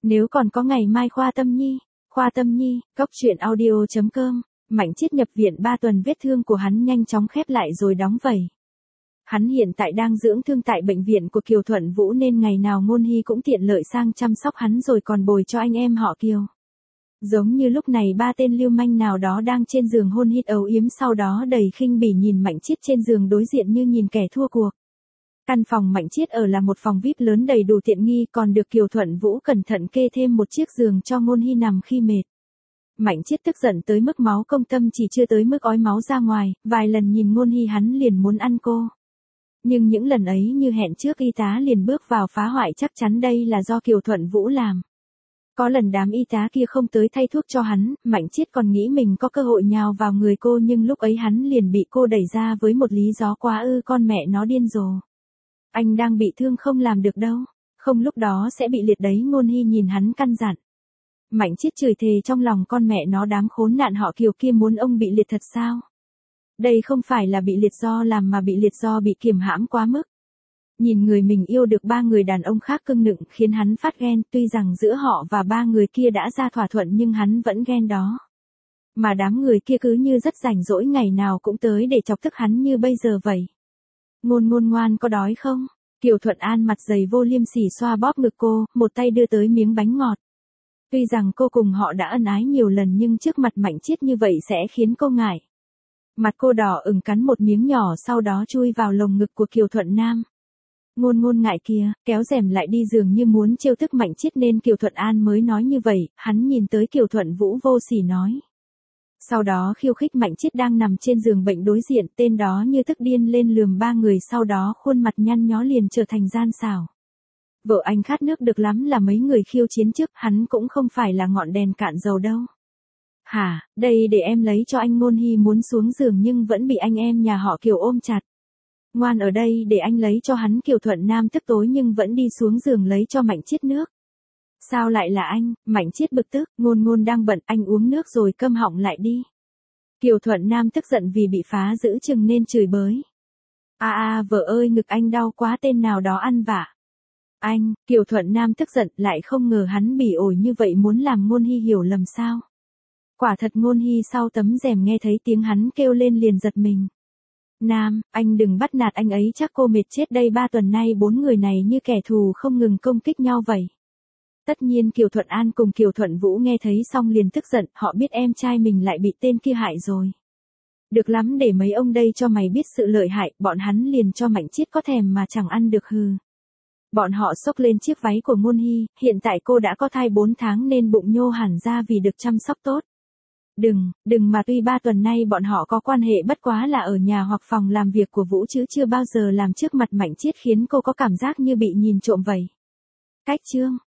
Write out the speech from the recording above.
Nếu còn có ngày mai Khoa Tâm Nhi, Cốc truyện audio.com, Mạnh Chiết nhập viện 3 tuần vết thương của hắn nhanh chóng khép lại rồi đóng vảy. Hắn hiện tại đang dưỡng thương tại bệnh viện của Kiều Thuận Vũ nên ngày nào Ngôn Hy cũng tiện lợi sang chăm sóc hắn rồi còn bồi cho anh em họ Kiều. Giống như lúc này 3 tên lưu manh nào đó đang trên giường hôn hít âu yếm sau đó đầy khinh bỉ nhìn Mạnh Chiết trên giường đối diện như nhìn kẻ thua cuộc. Căn phòng Mạnh Chiết ở là một phòng VIP lớn đầy đủ tiện nghi còn được Kiều Thuận Vũ cẩn thận kê thêm một chiếc giường cho Ngôn Hy nằm khi mệt. Mạnh Chiết tức giận tới mức máu công tâm chỉ chưa tới mức ói máu ra ngoài, vài lần nhìn Ngôn Hy hắn liền muốn ăn cô. Nhưng những lần ấy như hẹn trước y tá liền bước vào phá hoại chắc chắn đây là do Kiều Thuận Vũ làm. Có lần đám y tá kia không tới thay thuốc cho hắn, Mạnh Chiết còn nghĩ mình có cơ hội nhào vào người cô nhưng lúc ấy hắn liền bị cô đẩy ra với một lý do quá con mẹ nó điên rồ. Anh đang bị thương không làm được đâu, không lúc đó sẽ bị liệt đấy. Ngôn Hy nhìn hắn căn dặn. Mạnh Chiết chửi thề trong lòng con mẹ nó đám khốn nạn họ Kiều kia muốn ông bị liệt thật sao? Đây không phải là bị liệt do làm mà bị liệt do bị kiềm hãm quá mức. Nhìn người mình yêu được 3 người đàn ông khác cưng nựng khiến hắn phát ghen, tuy rằng giữa họ và 3 người kia đã ra thỏa thuận nhưng hắn vẫn ghen đó. Mà đám người kia cứ như rất rảnh rỗi ngày nào cũng tới để chọc tức hắn như bây giờ vậy. Ngôn Ngôn ngoan có đói không? Kiều Thuận An mặt dày vô liêm sỉ xoa bóp ngực cô, một tay đưa tới miếng bánh ngọt. Tuy rằng cô cùng họ đã ân ái nhiều lần nhưng trước mặt Mạnh Chiết như vậy sẽ khiến cô ngại. Mặt cô đỏ ửng cắn một miếng nhỏ sau đó chui vào lồng ngực của Kiều Thuận Nam. Ngôn Ngôn ngại kìa, kéo rèm lại đi dường như muốn trêu tức Mạnh Chiết nên Kiều Thuận An mới nói như vậy, hắn nhìn tới Kiều Thuận Vũ vô sỉ nói. Sau đó khiêu khích Mạnh Chiết đang nằm trên giường bệnh đối diện, tên đó như tức điên lên lườm 3 người sau đó khuôn mặt nhăn nhó liền trở thành gian xảo. Vợ anh khát nước được lắm là mấy người khiêu chiến trước, hắn cũng không phải là ngọn đèn cạn dầu đâu. Hả, đây để em lấy cho anh. Ngôn Hy muốn xuống giường nhưng vẫn bị anh em nhà họ Kiều ôm chặt. Ngoan ở đây để anh lấy cho hắn. Kiều Thuận Nam tức tối nhưng vẫn đi xuống giường lấy cho Mạnh Chiết nước. Sao lại là anh? Mạnh Chiết bực tức, Ngôn Ngôn đang bận, anh uống nước rồi câm họng lại đi. Kiều Thuận Nam tức giận vì bị phá giữ chừng nên chửi bới. Vợ ơi ngực anh đau quá, tên nào đó ăn vạ. Anh, Kiều Thuận Nam tức giận lại không ngờ hắn bỉ ổi như vậy muốn làm Ngôn Hy hiểu lầm sao. Quả thật Ngôn Hy sau tấm rèm nghe thấy tiếng hắn kêu lên liền giật mình. Nam, anh đừng bắt nạt anh ấy, chắc cô mệt chết đây, 3 tuần nay 4 người này như kẻ thù không ngừng công kích nhau vậy. Tất nhiên Kiều Thuận An cùng Kiều Thuận Vũ nghe thấy xong liền tức giận, họ biết em trai mình lại bị tên kia hại rồi. Được lắm, để mấy ông đây cho mày biết sự lợi hại, bọn hắn liền cho Mạnh Chiết có thèm mà chẳng ăn được hừ. Bọn họ xốc lên chiếc váy của Ngôn Hy, hiện tại cô đã có thai 4 tháng nên bụng nhô hẳn ra vì được chăm sóc tốt. Đừng mà tuy 3 tuần nay bọn họ có quan hệ bất quá là ở nhà hoặc phòng làm việc của Vũ chứ chưa bao giờ làm trước mặt Mạnh Chiết khiến cô có cảm giác như bị nhìn trộm vậy. Cách chương